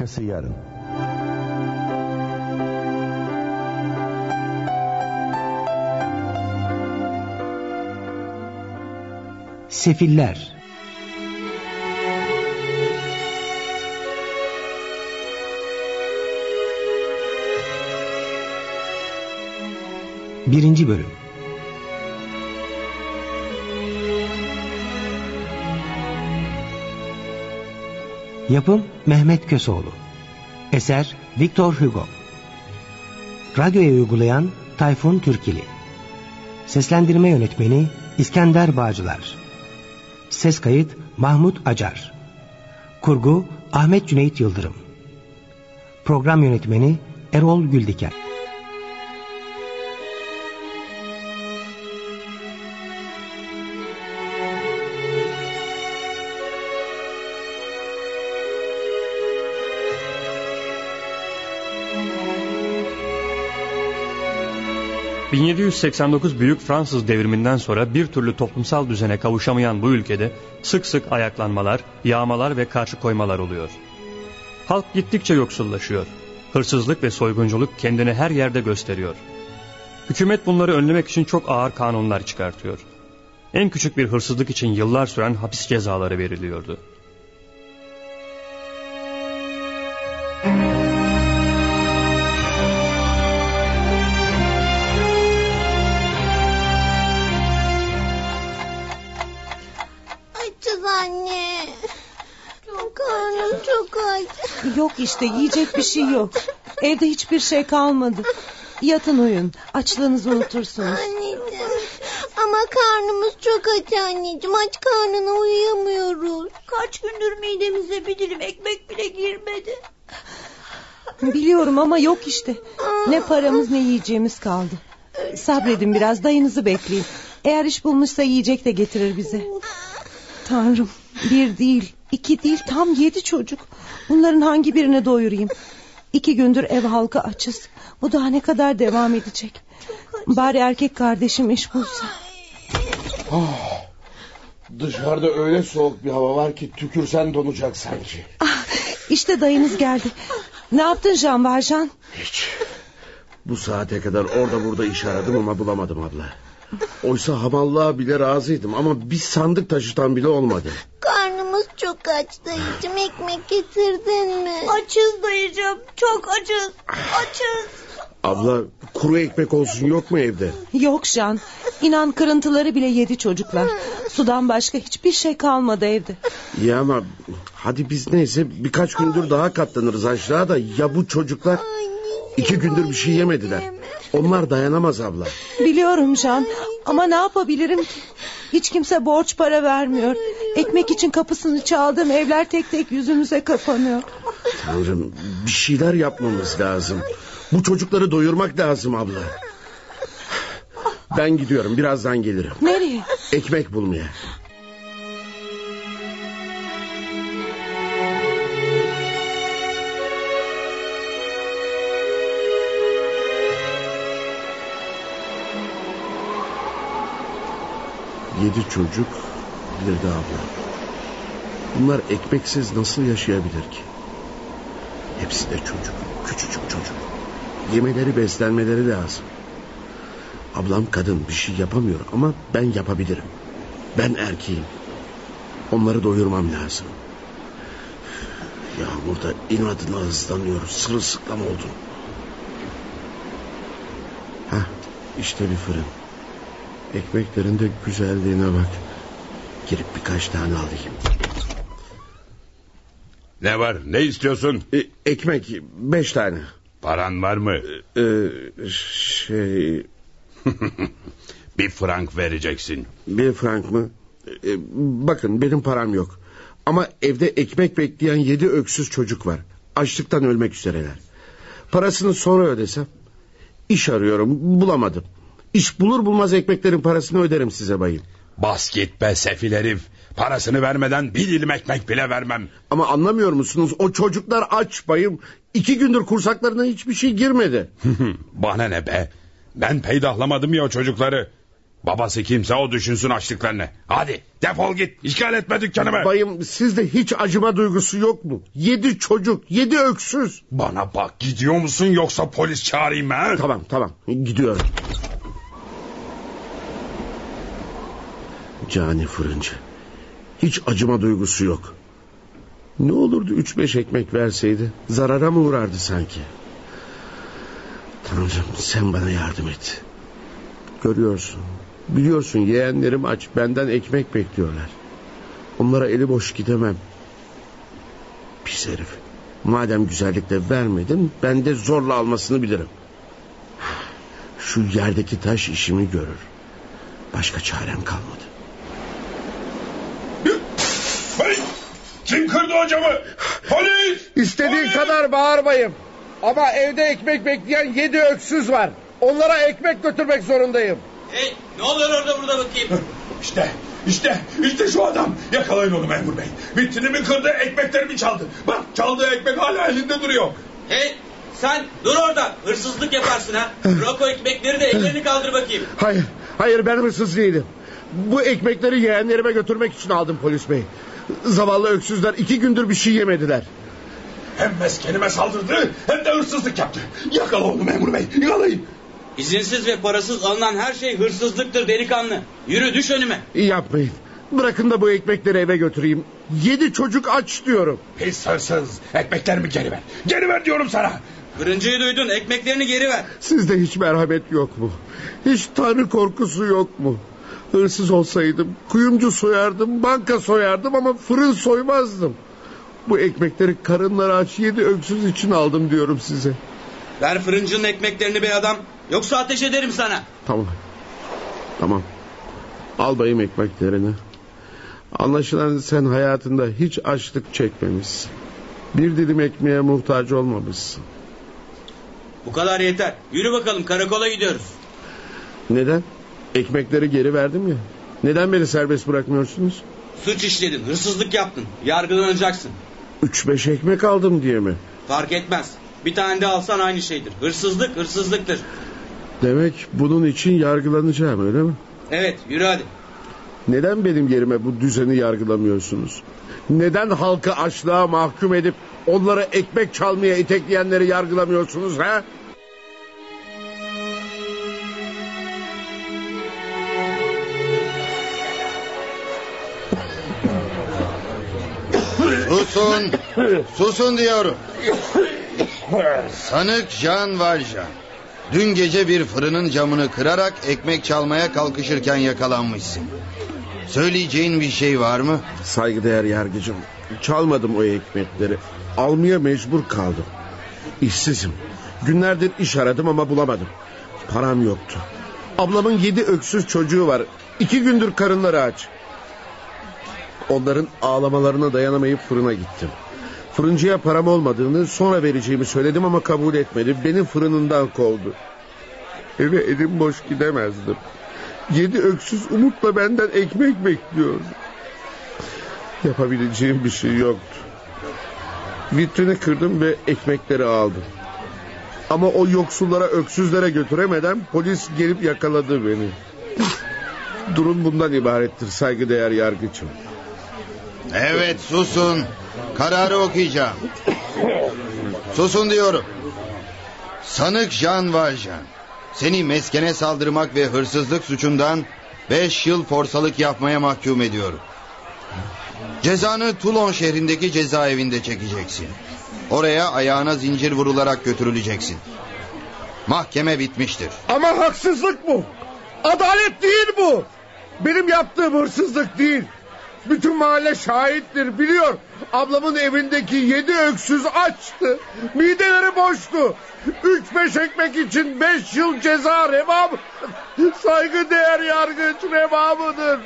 Dünyası yarın. Sefiller. Birinci bölüm. Yapım Mehmet Köseoğlu. Eser Victor Hugo. Radyoya uygulayan Tayfun Türkili. Seslendirme yönetmeni İskender Bağcılar. Ses kayıt Mahmut Acar. Kurgu Ahmet Cüneyt Yıldırım. Program yönetmeni Erol Güldiker. ...1789 Büyük Fransız Devrimi'nden sonra bir türlü toplumsal düzene kavuşamayan bu ülkede sık sık ayaklanmalar, yağmalar ve karşı koymalar oluyor. Halk gittikçe yoksullaşıyor. Hırsızlık ve soygunculuk kendini her yerde gösteriyor. Hükümet bunları önlemek için çok ağır kanunlar çıkartıyor. En küçük bir hırsızlık için yıllar süren hapis cezaları veriliyordu. Yok işte, yiyecek bir şey yok. Evde hiçbir şey kalmadı. Yatın uyun, açlığınızı unutursunuz. Anneciğim, ama karnımız çok aç anneciğim. Aç karnına uyuyamıyoruz. Kaç gündür midemize bir dilim ekmek bile girmedi. Biliyorum ama yok işte. Ne paramız ne yiyeceğimiz kaldı. Sabredin biraz, dayınızı bekleyin. Eğer iş bulmuşsa yiyecek de getirir bize. Tanrım, 1 değil 2 değil, tam 7 çocuk. Bunların hangi birine doyurayım? 2 gündür ev halkı açız. Bu daha ne kadar devam edecek? Bari erkek kardeşim iş bulsa. Dışarıda öyle soğuk bir hava var ki tükürsen donacak sanki. İşte dayınız geldi. Ne yaptın Jean Valjean? Hiç. Bu saate kadar orada burada iş aradım ama bulamadım abla. Oysa hamallığa bile razıydım ama bir sandık taşıtan bile olmadı. Karnımız çok aç dayıcığım, ekmek getirdin mi? Açız dayıcığım, çok açız. Abla, kuru ekmek olsun yok mu evde? Yok Jean, inan kırıntıları bile yedi çocuklar. Sudan başka hiçbir şey kalmadı evde. İyi ama hadi biz neyse birkaç gündür daha katlanırız aşağı da ya bu çocuklar? 2 gündür bir şey yemediler. Onlar dayanamaz abla. Biliyorum Jean ama ne yapabilirim ki? Hiç kimse borç para vermiyor. Ekmek için kapısını çaldığım evler tek tek yüzümüze kapanıyor. Tanrım, bir şeyler yapmamız lazım. Bu çocukları doyurmak lazım abla. Ben gidiyorum, birazdan gelirim. Nereye? Ekmek bulmaya. Yedi çocuk, bir de abla. Bunlar ekmeksiz nasıl yaşayabilir ki? Hepsi de çocuk, küçücük çocuk. Yemeleri, beslenmeleri lazım. Ablam kadın, bir şey yapamıyor ama ben yapabilirim. Ben erkeğim. Onları doyurmam lazım. Yağmurda inadına hızlanıyoruz, sırılsıklam oldum. Hah, işte bir fırın. Ekmeklerin de güzelliğine bak. Girip birkaç tane alayım. Ne var, ne istiyorsun? Ekmek 5 tane. Paran var mı? Bir frank vereceksin. 1 frank mı? Bakın benim param yok. Ama evde ekmek bekleyen 7 öksüz çocuk var. Açlıktan ölmek üzereler. Parasını sonra ödesem. İş arıyorum, bulamadım. İş bulur bulmaz ekmeklerin parasını öderim size bayım. Bas git be sefil herif. Parasını vermeden bir dilim ekmek bile vermem. Ama anlamıyor musunuz? O çocuklar aç bayım. 2 gündür kursaklarına hiçbir şey girmedi. Bana ne be? Ben peydahlamadım ya o çocukları. Babası kimse o düşünsün açlıklarını. Hadi defol git, işgal etme dükkanımı. Bayım, sizde hiç acıma duygusu yok mu? 7 çocuk, 7 öksüz. Bana bak, gidiyor musun yoksa polis çağırayım mı? Tamam gidiyorum. Cani fırıncı. Hiç acıma duygusu yok. Ne olurdu 3-5 ekmek verseydi? Zarara mı uğrardı sanki? Tanrım, sen bana yardım et. Görüyorsun, biliyorsun, yeğenlerim aç, benden ekmek bekliyorlar. Onlara eli boş gidemem. Pis herif. Madem güzellikle vermedin, ben de zorla almasını bilirim. Şu yerdeki taş işimi görür. Başka çarem kalmadı. Hey! Kim kırdı o camı? Polis! İstediğin kadar bağır bayım. Ama evde ekmek bekleyen 7 öksüz var. Onlara ekmek götürmek zorundayım. Hey, ne oluyor orada burada bakayım? İşte şu adam. Yakalayın onu memur bey. Vitrinimi kırdı, ekmeklerimi çaldı. Bak, çaldığı ekmek hala elinde duruyor. Hey, sen dur orada. Hırsızlık yaparsın ha. Bırak o ekmekleri de ellerini kaldır bakayım. Hayır, ben hırsız değilim. Bu ekmekleri yeğenlerime götürmek için aldım polis bey. Zavallı öksüzler 2 gündür bir şey yemediler. Hem meskenime saldırdı hem de hırsızlık yaptı. Yakala onu memur bey, yakalayın. İzinsiz ve parasız alınan her şey hırsızlıktır delikanlı. Yürü, düş önüme. Yapmayın. Bırakın da bu ekmekleri eve götüreyim. 7 çocuk aç diyorum. Pis hırsız, ekmeklerimi geri ver. Geri ver diyorum sana. Fırıncıyı duydun, ekmeklerini geri ver. Sizde hiç merhamet yok mu? Hiç tanrı korkusu yok mu? Hırsız olsaydım kuyumcu soyardım, banka soyardım ama fırın soymazdım. Bu ekmekleri karınları aç 7 öksüz için aldım diyorum size. Ver fırıncının ekmeklerini be adam. Yoksa ateş ederim sana. Tamam. Al bayım ekmeklerini. Anlaşılan sen hayatında hiç açlık çekmemişsin. Bir dilim ekmeğe muhtaç olmamışsın. Bu kadar yeter. Yürü bakalım, karakola gidiyoruz. Neden? Ekmekleri geri verdim ya. Neden beni serbest bırakmıyorsunuz? Suç işledin, hırsızlık yaptın. Yargılanacaksın. 3-5 ekmek aldım diye mi? Fark etmez. Bir tane de alsan aynı şeydir. Hırsızlık hırsızlıktır. Demek bunun için yargılanacağım, öyle mi? Evet, yürü hadi. Neden benim yerime bu düzeni yargılamıyorsunuz? Neden halkı açlığa mahkum edip onlara ekmek çalmaya itekleyenleri yargılamıyorsunuz ha? Susun diyorum. Sanık Jean Valjean. Dün gece bir fırının camını kırarak ekmek çalmaya kalkışırken yakalanmışsın. Söyleyeceğin bir şey var mı? Saygıdeğer yargıcım, çalmadım o ekmekleri. Almaya mecbur kaldım. İşsizim. Günlerdir iş aradım ama bulamadım. Param yoktu. Ablamın 7 öksüz çocuğu var. 2 gündür karınları aç. Onların ağlamalarına dayanamayıp fırına gittim. Fırıncıya param olmadığını, sonra vereceğimi söyledim ama kabul etmedi. Beni fırınından kovdu. Eve elim boş gidemezdim. 7 öksüz umutla benden ekmek bekliyordu. Yapabileceğim bir şey yoktu. Vitrini kırdım ve ekmekleri aldım. Ama o yoksullara, öksüzlere götüremeden polis gelip yakaladı beni. Durum bundan ibarettir saygıdeğer yargıçım. Evet, susun. Kararı okuyacağım. Susun diyorum. Sanık Jean Valjean, seni meskene saldırmak ve hırsızlık suçundan 5 yıl forsalık yapmaya mahkum ediyorum. Cezanı Toulon şehrindeki cezaevinde çekeceksin. Oraya ayağına zincir vurularak götürüleceksin. Mahkeme bitmiştir. Ama haksızlık bu. Adalet değil bu. Benim yaptığım hırsızlık değil. Bütün mahalle şahittir, biliyor. Ablamın evindeki 7 öksüz açtı. Mideleri boştu. 3-5 ekmek için 5 yıl ceza reva mıdır? Saygıdeğer yargıç, reva mıdır?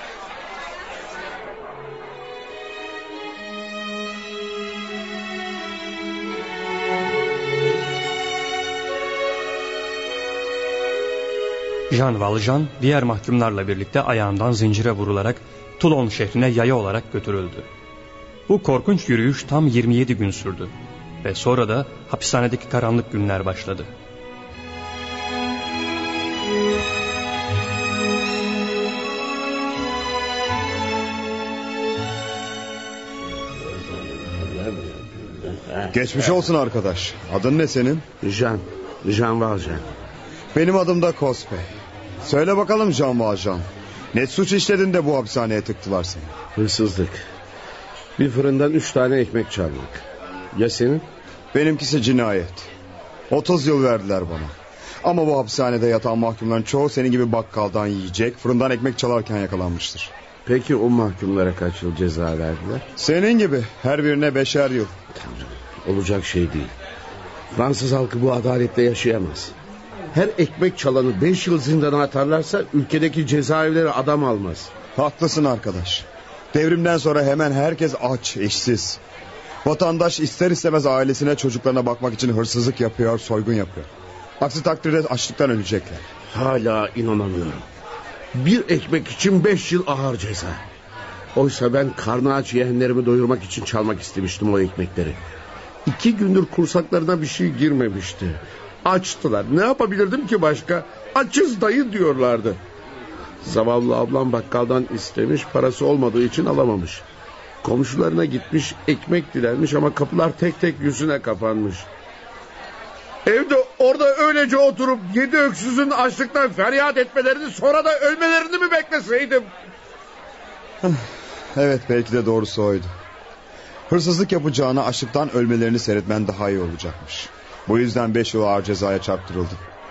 Jean Valjean diğer mahkumlarla birlikte ayağından zincire vurularak Toulon şehrine yaya olarak götürüldü. Bu korkunç yürüyüş tam 27 gün sürdü ve sonra da hapishanedeki karanlık günler başladı. Geçmiş olsun arkadaş. Adın ne senin? Jean Valjean. Benim adım da Cospe. Söyle bakalım Jean Valjean. Ne suç işledin de bu hapishaneye tıktılar seni? Hırsızlık. Bir fırından 3 tane ekmek çalmak. Ya senin? Benimkisi cinayet. 30 yıl verdiler bana. Ama bu hapishanede yatan mahkumların çoğu senin gibi bakkaldan yiyecek, fırından ekmek çalarken yakalanmıştır. Peki o mahkumlara kaç yıl ceza verdiler? Senin gibi her birine 5'er yıl. Olacak şey değil. Fransız halkı bu adaletle yaşayamaz. Her ekmek çalanı 5 yıl zindana atarlarsa ülkedeki cezaevleri adam almaz. Haklısın arkadaş. Devrimden sonra hemen herkes aç, işsiz. Vatandaş ister istemez ailesine, çocuklarına bakmak için hırsızlık yapıyor, soygun yapıyor. Aksi takdirde açlıktan ölecekler. Hala inanamıyorum. Bir ekmek için 5 yıl ağır ceza. Oysa ben karnı aç yeğenlerimi doyurmak için çalmak istemiştim o ekmekleri. 2 gündür kursaklarına bir şey girmemişti. Açtılar. Ne yapabilirdim ki başka? Açız dayı diyorlardı. Zavallı ablam bakkaldan istemiş, parası olmadığı için alamamış. Komşularına gitmiş, ekmek dilenmiş ama kapılar tek tek yüzüne kapanmış. Evde orada öylece oturup 7 öksüzün açlıktan feryat etmelerini, sonra da ölmelerini mi bekleseydim? Evet, belki de doğrusu oydu. Hırsızlık yapacağına açlıktan ölmelerini seyretmen daha iyi olacakmış. Bu yüzden 5 yıl ağır cezaya çarptırıldı.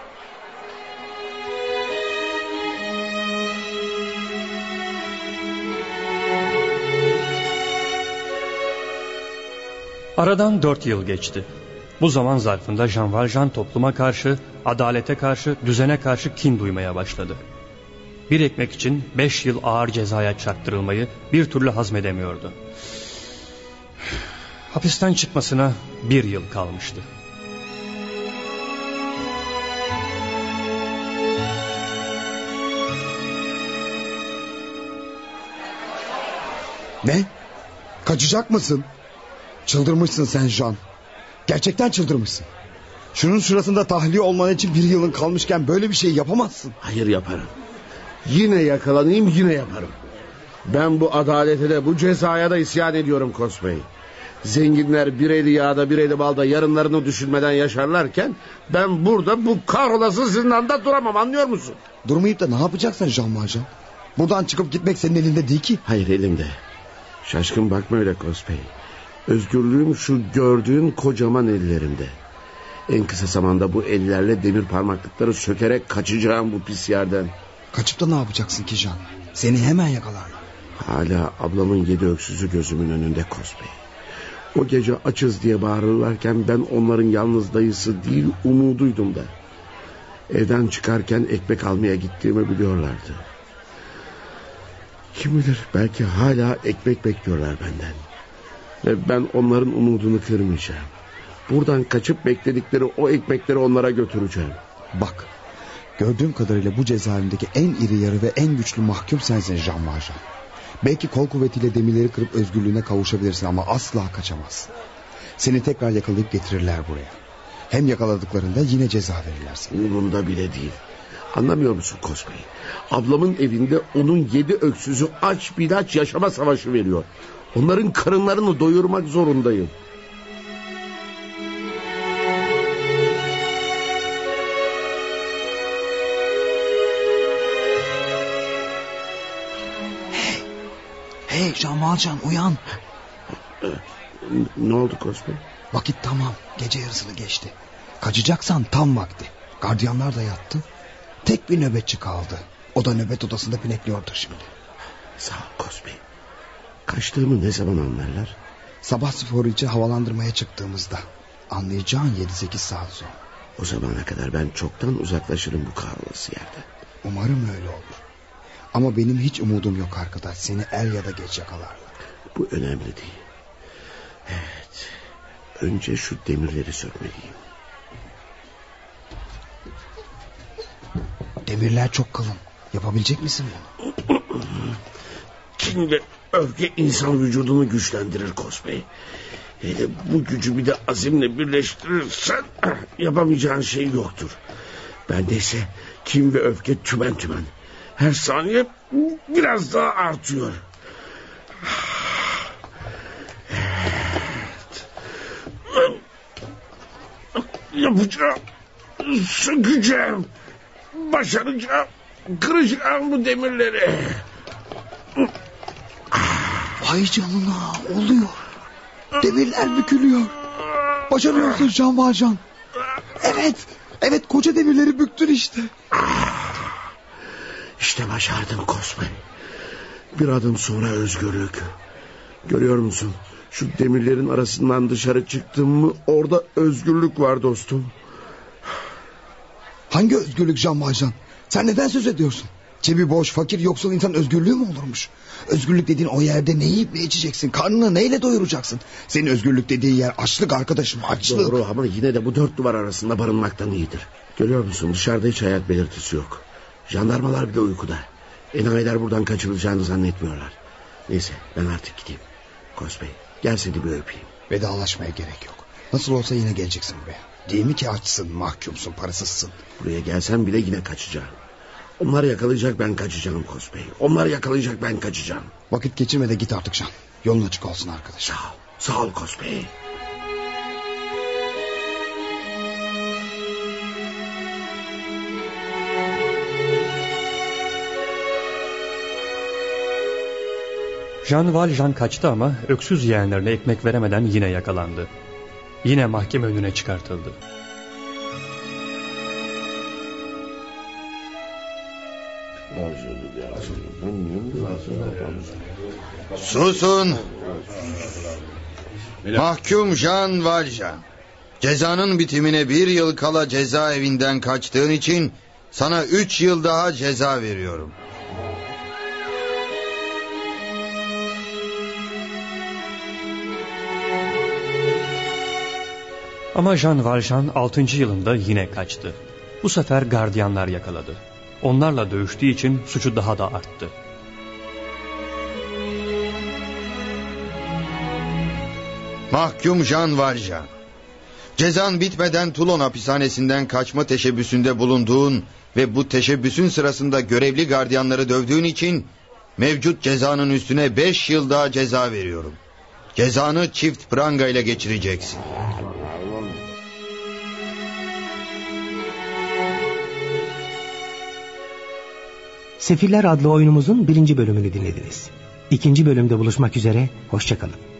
Aradan 4 yıl geçti. Bu zaman zarfında Jean Valjean topluma karşı, adalete karşı, düzene karşı kin duymaya başladı. Bir ekmek için 5 yıl ağır cezaya çarptırılmayı bir türlü hazmedemiyordu. Hapisten çıkmasına 1 yıl kalmıştı. Ne? Kaçacak mısın? Çıldırmışsın sen Jean. Gerçekten çıldırmışsın. Şunun şurasında tahliye olman için 1 yılın kalmışken böyle bir şey yapamazsın. Hayır, yaparım. Yine yakalanayım, yine yaparım. Ben bu adalete de bu cezaya da isyan ediyorum Kosbey. Zenginler bir eli yağda bir eli balda yarınlarını düşünmeden yaşarlarken ben burada bu kahrolası zindanda duramam, anlıyor musun? Durmayıp da ne yapacaksın Jean Valjean? Buradan çıkıp gitmek senin elinde değil ki. Hayır, elimde. Şaşkın bakma öyle Kosbey. Özgürlüğüm şu gördüğün kocaman ellerimde. En kısa zamanda bu ellerle demir parmaklıkları sökerek kaçacağım bu pis yerden. Kaçıp da ne yapacaksın ki Jean? Seni hemen yakalarlar. Hala ablamın 7 öksüzü gözümün önünde Kosbey. O gece açız diye bağırırlarken ben onların yalnız dayısı değil, umuduydum da. Evden çıkarken ekmek almaya gittiğimi biliyorlardı. Kim bilir, belki hala ekmek bekliyorlar benden. Ve ben onların umudunu kırmayacağım. Buradan kaçıp bekledikleri o ekmekleri onlara götüreceğim. Bak, gördüğüm kadarıyla bu cezaevindeki en iri yarı ve en güçlü mahkum sensin Jean Valjean. Belki kol kuvvetiyle demirleri kırıp özgürlüğüne kavuşabilirsin ama asla kaçamazsın. Seni tekrar yakalayıp getirirler buraya. Hem yakaladıklarında yine ceza verirler sana. Umurumda bile değil. Anlamıyor musun Kosbey? Ablamın evinde onun 7 öksüzü aç bilaç yaşama savaşı veriyor. Onların karınlarını doyurmak zorundayım. Hey Jean Valjean, uyan. Ne oldu Kosbey? Vakit tamam, gece yarısını geçti. Kaçacaksan tam vakti. Gardiyanlar da yattı. Tek bir nöbetçi kaldı. O da nöbet odasında pinekliyordur şimdi. Sağ ol Kosbey. Kaçtığımı ne zaman anlarlar? Sabah sporu için havalandırmaya çıktığımızda. Anlayacağın 7-8 saat sonra. O zamana kadar ben çoktan uzaklaşırım bu kahrolası yerden. Umarım öyle olur. Ama benim hiç umudum yok arkadaş. Seni er ya da geç yakalarlar. Bu önemli değil. Evet. Önce şu demirleri sökmeliyim. Demirler çok kalın. Yapabilecek misin bunu? Kin ve öfke insan vücudunu güçlendirir Kosbey. Bu gücü bir de azimle birleştirirsen yapamayacağın şey yoktur. Bende ise kin ve öfke tümen tümen. Her saniye biraz daha artıyor. Evet. Yapacağım. Sökeceğim. Başaracağım. Kıracağım bu demirleri. Vay canına, oluyor. Demirler bükülüyor. Başarıyorsun Jean Valjean. Evet, koca demirleri büktün işte. İşte başardım Cosme. Bir adım sonra özgürlük. Görüyor musun? Şu demirlerin arasından dışarı çıktım mı orada özgürlük var dostum. Hangi özgürlük Jean Valjean? Sen neden söz ediyorsun? Cebi boş, fakir, yoksul insan özgürlüğü mü olurmuş? Özgürlük dediğin o yerde ne yiyip ne içeceksin? Karnını neyle doyuracaksın? Senin özgürlük dediğin yer açlık arkadaşım, açlık. Doğru ama yine de bu dört duvar arasında barınmaktan iyidir. Görüyor musun, dışarıda hiç hayat belirtisi yok. Jandarmalar bile uykuda. Enayiler buradan kaçırılacağını zannetmiyorlar. Neyse, ben artık gideyim. Cosme, gel seni bir öpeyim. Vedalaşmaya gerek yok. Nasıl olsa yine geleceksin buraya. Değil mi ki açsın, mahkumsun, parasızsın. Buraya gelsem bile yine kaçacağım. Onlar yakalayacak, ben kaçacağım Cosme. Onlar yakalayacak, ben kaçacağım. Vakit geçirme de git artık Jean. Yolun açık olsun arkadaş. Sağ ol Cosme. Jean Valjean kaçtı ama öksüz yeğenlerine ekmek veremeden yine yakalandı. Yine mahkeme önüne çıkartıldı. Susun. Mahkum Jean Valjean. Cezanın bitimine 1 yıl kala cezaevinden kaçtığın için sana 3 yıl daha ceza veriyorum. Ama Jean Valjean 6. yılında yine kaçtı. Bu sefer gardiyanlar yakaladı. Onlarla dövüştüğü için suçu daha da arttı. Mahkum Jean Valjean. Cezan bitmeden Toulon hapishanesinden kaçma teşebbüsünde bulunduğun ve bu teşebbüsün sırasında görevli gardiyanları dövdüğün için mevcut cezanın üstüne 5 yıl daha ceza veriyorum. Cezanı çift pranga ile geçireceksin. Sefiller adlı oyunumuzun 1. bölümünü dinlediniz. 2. bölümde buluşmak üzere, hoşça kalın.